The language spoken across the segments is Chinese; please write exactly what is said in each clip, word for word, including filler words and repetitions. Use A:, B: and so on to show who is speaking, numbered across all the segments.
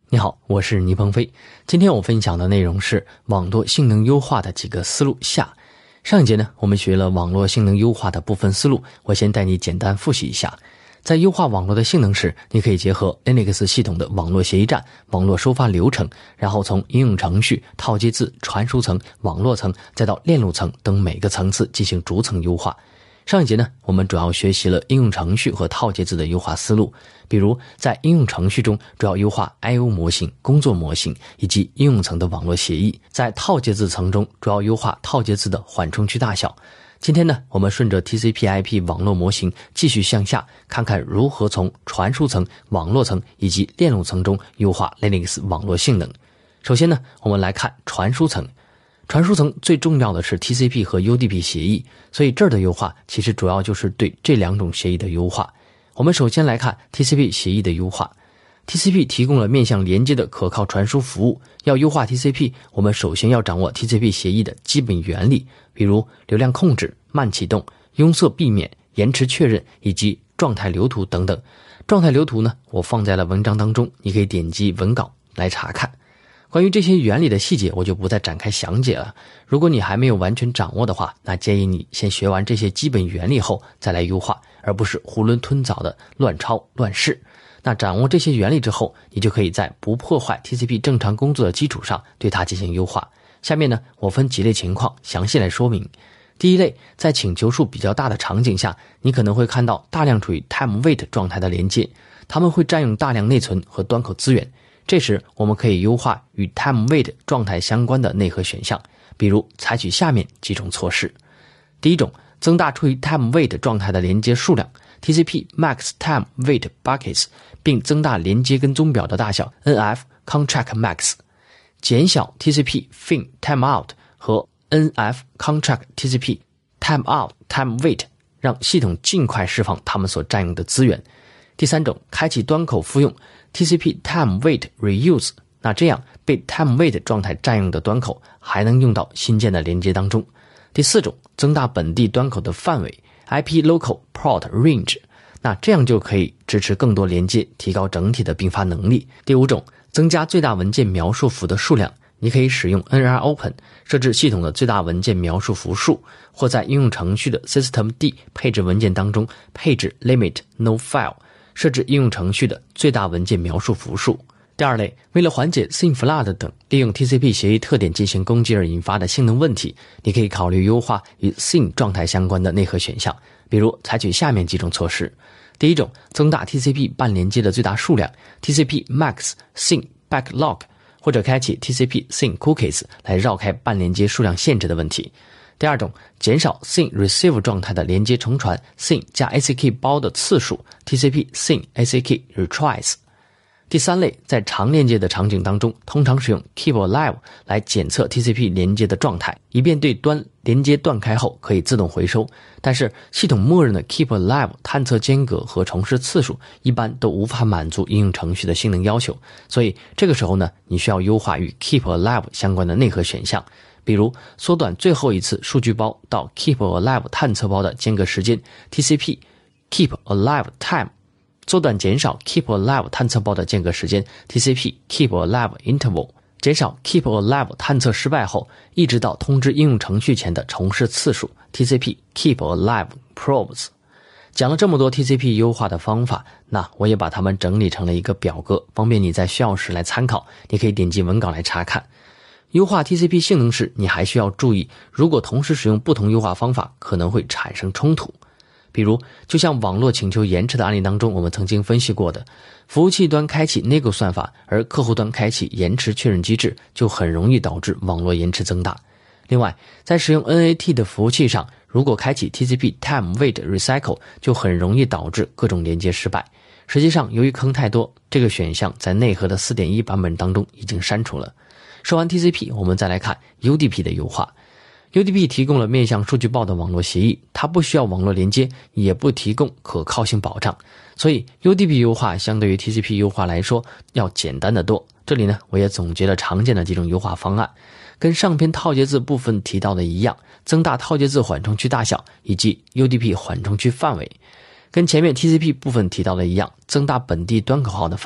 A: 你好，我是倪鹏飞。今天我分享的内容是网络性能优化的几个思路下。上一节呢，我们学了网络性能优化的部分思路，我先带你简单复习一下。在优化网络的性能时，你可以结合 Linux 系统的网络协议站、网络收发流程，然后从应用程序、套接字、传输层、网络层，再到链路层等每个层次进行逐层优化。上一节呢，我们主要学习了应用程序和套接字的优化思路，比如在应用程序中主要优化 I O 模型、工作模型以及应用层的网络协议，在套接字层中主要优化套接字的缓冲区大小。今天呢，我们顺着 T C P I P 网络模型继续向下，看看如何从传输层、网络层以及链路层中优化 Linux 网络性能。首先呢，我们来看传输层。传输层最重要的是 T C P 和 U D P 协议，所以这儿的优化其实主要就是对这两种协议的优化。我们首先来看 T C P 协议的优化。T C P 提供了面向连接的可靠传输服务，要优化 T C P， 我们首先要掌握 T C P 协议的基本原理，比如流量控制、慢启动、拥塞避免、延迟确认以及状态流图等等。状态流图呢，我放在了文章当中，你可以点击文稿来查看。关于这些原理的细节，我就不再展开详解了。如果你还没有完全掌握的话，那建议你先学完这些基本原理后再来优化，而不是囫囵吞枣的乱抄乱试。那掌握这些原理之后，你就可以在不破坏 T C P 正常工作的基础上对它进行优化。下面呢，我分几类情况详细来说明。第一类，在请求数比较大的场景下，你可能会看到大量处于 time wait 状态的连接，它们会占用大量内存和端口资源。这时我们可以优化与 time wait 状态相关的内核选项，比如采取下面几种措施。第一种，增大处于 time wait 状态的连接数量 T C P max time wait buckets， 并增大连接跟踪表的大小 N F contract max， 减小 T C P fin timeout 和 N F contract T C P timeout time wait， 让系统尽快释放它们所占用的资源。第三种，开启端口复用 T C P time wait reuse， 那这样被 time wait 状态占用的端口还能用到新建的连接当中。第四种，增大本地端口的范围 I P local port range， 那这样就可以支持更多连接，提高整体的并发能力。第五种，增加最大文件描述符的数量，你可以使用 N R Open 设置系统的最大文件描述符数，或在应用程序的 systemd 配置文件当中配置 limit no file，设置应用程序的最大文件描述符数。第二类，为了缓解 S Y N flood 等利用 T C P 协议特点进行攻击而引发的性能问题，你可以考虑优化与 S Y N 状态相关的内核选项，比如采取下面几种措施。第一种，增大 T C P 半连接的最大数量 T C P max S Y N backlog， 或者开启 T C P S Y N cookies 来绕开半连接数量限制的问题。第二种，减少 S Y N receive 状态的连接重传 S Y N 加 A C K 包的次数 T C P S Y N A C K retries。 第三类，在长连接的场景当中，通常使用 Keep Alive 来检测 T C P 连接的状态，以便对端连接断开后可以自动回收。但是系统默认的 Keep Alive 探测间隔和重试次数一般都无法满足应用程序的性能要求，所以这个时候呢，你需要优化与 Keep Alive 相关的内核选项，比如缩短最后一次数据包到 Keep Alive 探测包的间隔时间 T C P Keep Alive Time， 缩短减少 Keep Alive 探测包的间隔时间 T C P Keep Alive Interval， 减少 Keep Alive 探测失败后一直到通知应用程序前的重试次数 T C P Keep Alive Probes。 讲了这么多 T C P 优化的方法，那我也把它们整理成了一个表格，方便你在需要时来参考，你可以点击文稿来查看。优化 T C P 性能时，你还需要注意，如果同时使用不同优化方法，可能会产生冲突。比如，就像网络请求延迟的案例当中，我们曾经分析过的，服务器端开启 N I G O 算法，而客户端开启延迟确认机制，就很容易导致网络延迟增大。另外，在使用 N A T 的服务器上，如果开启 T C P Time Wait Recycle， 就很容易导致各种连接失败。实际上，由于坑太多，这个选项在内核的 四点一 版本当中已经删除了。说完 T C P， 我们再来看 U D P 的优化。U D P 提供了面向数据报的网络协议，它不需要网络连接，也不提供可靠性保障，所以 U D P 优化相对于 T C P 优化来说要简单得多。这里呢，我也总结了常见的几种优化方案，跟上篇套接字部分提到的一样，增大套接字缓冲区大小以及 U D P 缓冲区范围。跟前面 T C P 部分提到的一样，增大本地端口号的范围，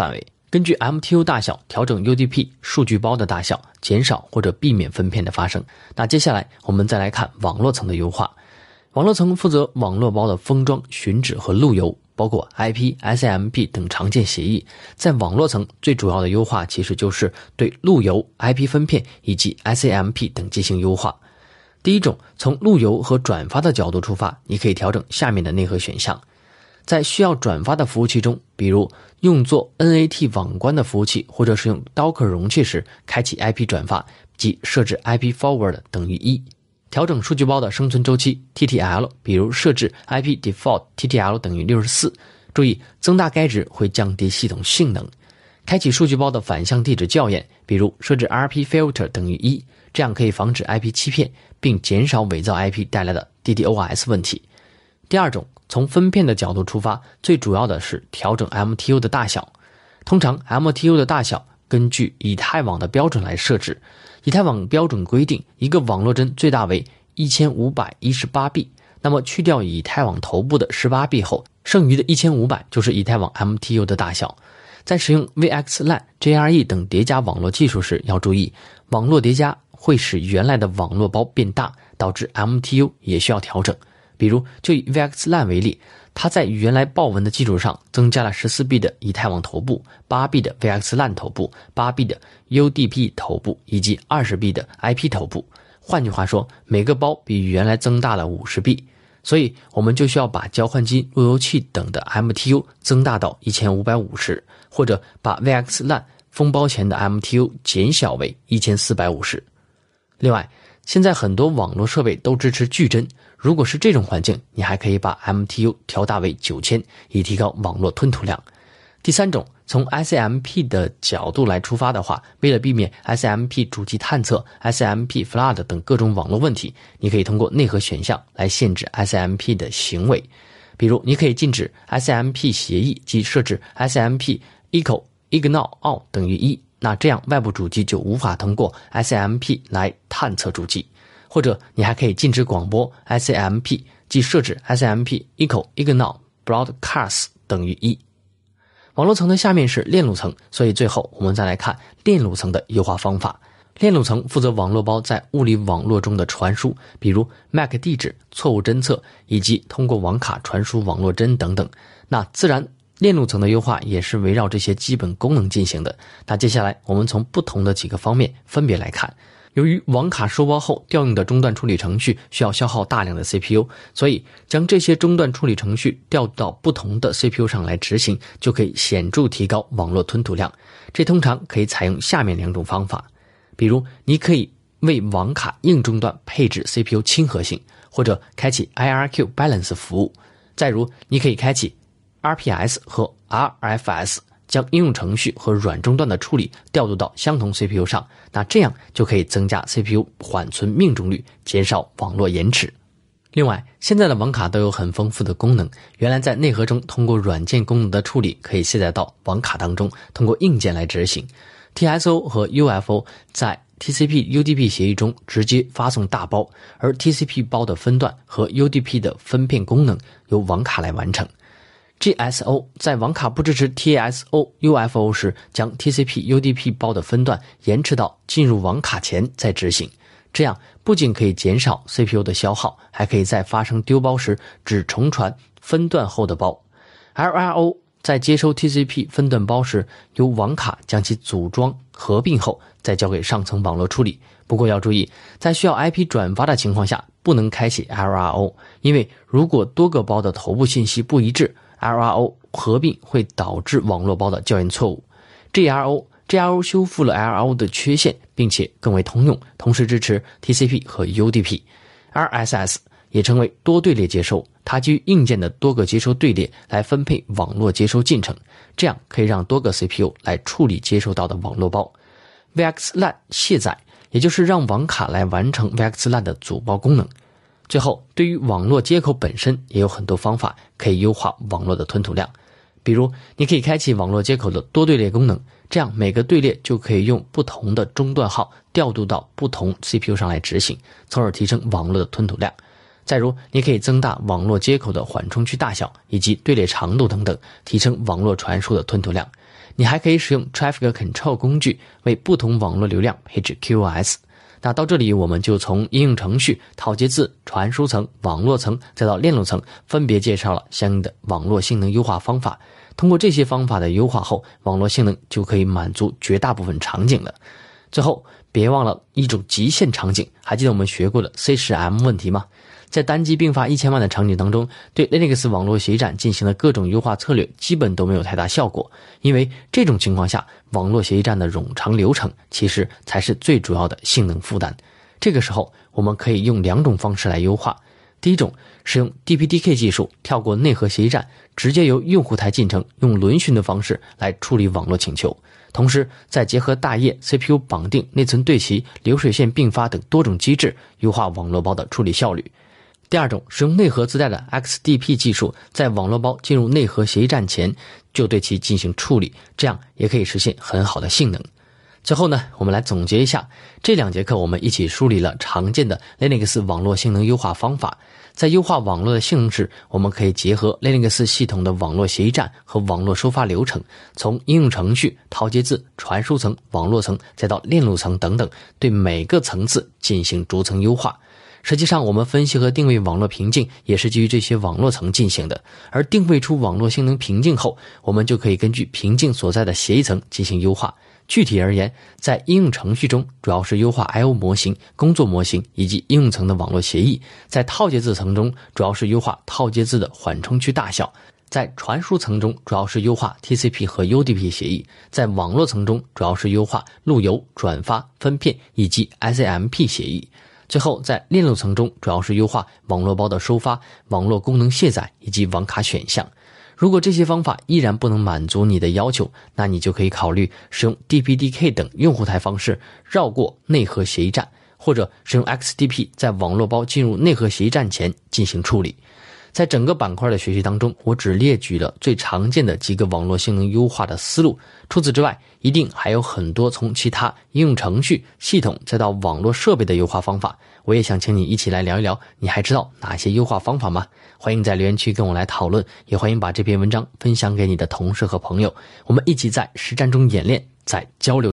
A: 根据 M T U 大小调整 U D P 数据包的大小，减少或者避免分片的发生。那接下来我们再来看网络层的优化。网络层负责网络包的封装、寻址和路由，包括 I P、S M P 等常见协议。在网络层最主要的优化其实就是对路由、I P 分片以及 S A M P 等进行优化。第一种，从路由和转发的角度出发，你可以调整下面的内核选项。在需要转发的服务器中，比如用作 N A T 网关的服务器，或者是用 Docker 容器时，开启 I P 转发，即设置 I P forward 等于一。调整数据包的生存周期 T T L， 比如设置 I P default T T L 等于六十四，注意增大该值会降低系统性能。开启数据包的反向地址校验，比如设置 R P filter 等于一，这样可以防止 I P 欺骗，并减少伪造 I P 带来的 D DoS 问题。第二种，从分片的角度出发，最主要的是调整 M T U 的大小。通常 M T U 的大小根据以太网的标准来设置。以太网标准规定，一个网络帧最大为一千五百一十八 B， 那么去掉以太网头部的十八 B 后，剩余的一千五百就是以太网 M T U 的大小。在使用 V X LAN、J R E 等叠加网络技术时，要注意网络叠加会使原来的网络包变大，导致 M T U 也需要调整。比如就以 V X LAN 为例，它在原来豹纹的基础上增加了十四 B 的以太网头部、八 B 的 V X LAN 头部、八 B 的 U D P 头部以及二十 B 的 I P 头部。换句话说，每个包比原来增大了五十 B， 所以我们就需要把交换机、路由器等的 M T U 增大到一千五百五十，或者把 V X LAN 封包前的 M T U 减小为一千四百五十。另外，现在很多网络设备都支持矩阵，如果是这种环境，你还可以把 M T U 调大为九千，以提高网络吞吐量。第三种，从 S M P 的角度来出发的话，为了避免 S M P 主机探测、S M P flood 等各种网络问题，你可以通过内核选项来限制 S M P 的行为。比如，你可以禁止 S M P 协议，即设置 S M P equal ignore all 等于一，那这样外部主机就无法通过 S M P 来探测主机。或者你还可以禁止广播 S M P， 即设置 S M P equal ignore broadcast 等于一。网络层的下面是链路层，所以最后我们再来看链路层的优化方法。链路层负责网络包在物理网络中的传输，比如 M A C 地址、错误侦测以及通过网卡传输网络帧等等。那自然链路层的优化也是围绕这些基本功能进行的。那接下来我们从不同的几个方面分别来看。由于网卡收包后调用的终端处理程序需要消耗大量的 C P U， 所以将这些终端处理程序调到不同的 C P U 上来执行，就可以显著提高网络吞吐量。这通常可以采用下面两种方法。比如你可以为网卡硬终端配置 C P U 亲和性，或者开启 I R Q balance 服务。再如你可以开启 R P S 和 R F S，将应用程序和软终端的处理调度到相同 C P U 上，那这样就可以增加 C P U 缓存命中率，减少网络延迟。另外，现在的网卡都有很丰富的功能，原来在内核中通过软件功能的处理可以卸载到网卡当中，通过硬件来执行。T S O 和 U F O 在 T C P U D P 协议中直接发送大包，而 T C P 包的分段和 U D P 的分片功能由网卡来完成。G S O 在网卡不支持 T S O U F O 时，将 T C P U D P 包的分段延迟到进入网卡前再执行，这样不仅可以减少 C P U 的消耗，还可以在发生丢包时只重传分段后的包。L R O 在接收 T C P 分段包时，由网卡将其组装合并后再交给上层网络处理。不过要注意，在需要 I P 转发的情况下，不能开启 L R O， 因为如果多个包的头部信息不一致， L R O 合并会导致网络包的校验错误。 G R O G R O 修复了 L R O 的缺陷，并且更为通用，同时支持 T C P 和 U D P。 R S S 也称为多队列接收，它基于硬件的多个接收队列来分配网络接收进程，这样可以让多个 C P U 来处理接收到的网络包。 V X LAN 卸载，也就是让网卡来完成 V X LAN 的组包功能。最后，对于网络接口本身也有很多方法可以优化网络的吞吐量。比如你可以开启网络接口的多队列功能，这样每个队列就可以用不同的终端号调度到不同 C P U 上来执行，从而提升网络的吞吐量。再如你可以增大网络接口的缓冲区大小以及队列长度等等，提升网络传输的吞吐量。 你还可以使用 Traffic Control 工具为不同网络流量配置 Q o S。那到这里我们就从应用程序、套接字、传输层、网络层再到链路层分别介绍了相应的网络性能优化方法。通过这些方法的优化后，网络性能就可以满足绝大部分场景了。最后别忘了一种极限场景，还记得我们学过的 C 十 M 问题吗？在单机并发一千万的场景当中，对 Linux 网络协议站进行的各种优化策略基本都没有太大效果，因为这种情况下，网络协议站的冗长流程其实才是最主要的性能负担。这个时候我们可以用两种方式来优化。第一种，使用 D P D K 技术，跳过内核协议站，直接由用户台进程用轮询的方式来处理网络请求，同时再结合大业、C P U 绑定、内存对齐、流水线并发等多种机制，优化网络包的处理效率。第二种，使用内核自带的 X D P 技术，在网络包进入内核协议站前就对其进行处理，这样也可以实现很好的性能。最后呢，我们来总结一下，这两节课我们一起梳理了常见的 Linux 网络性能优化方法。在优化网络的性能时，我们可以结合 Linux 系统的网络协议站和网络收发流程，从应用程序、套接字、传输层、网络层再到链路层等等，对每个层次进行逐层优化。实际上我们分析和定位网络瓶颈也是基于这些网络层进行的，而定位出网络性能瓶颈后，我们就可以根据瓶颈所在的协议层进行优化。具体而言，在应用程序中主要是优化 I O 模型、工作模型以及应用层的网络协议，在套接字层中主要是优化套接字的缓冲区大小，在传输层中主要是优化 T C P 和 U D P 协议，在网络层中主要是优化路由、转发、分片以及 S A M P 协议。最后在链路层中主要是优化网络包的收发、网络功能卸载以及网卡选项。如果这些方法依然不能满足你的要求，那你就可以考虑使用 D P D K 等用户台方式绕过内核协议站，或者使用 X D P 在网络包进入内核协议站前进行处理。在整个板块的学习当中，我只列举了最常见的几个网络性能优化的思路，除此之外一定还有很多从其他应用程序、系统再到网络设备的优化方法。我也想请你一起来聊一聊，你还知道哪些优化方法吗？欢迎在留言区跟我来讨论，也欢迎把这篇文章分享给你的同事和朋友，我们一起在实战中演练，在交流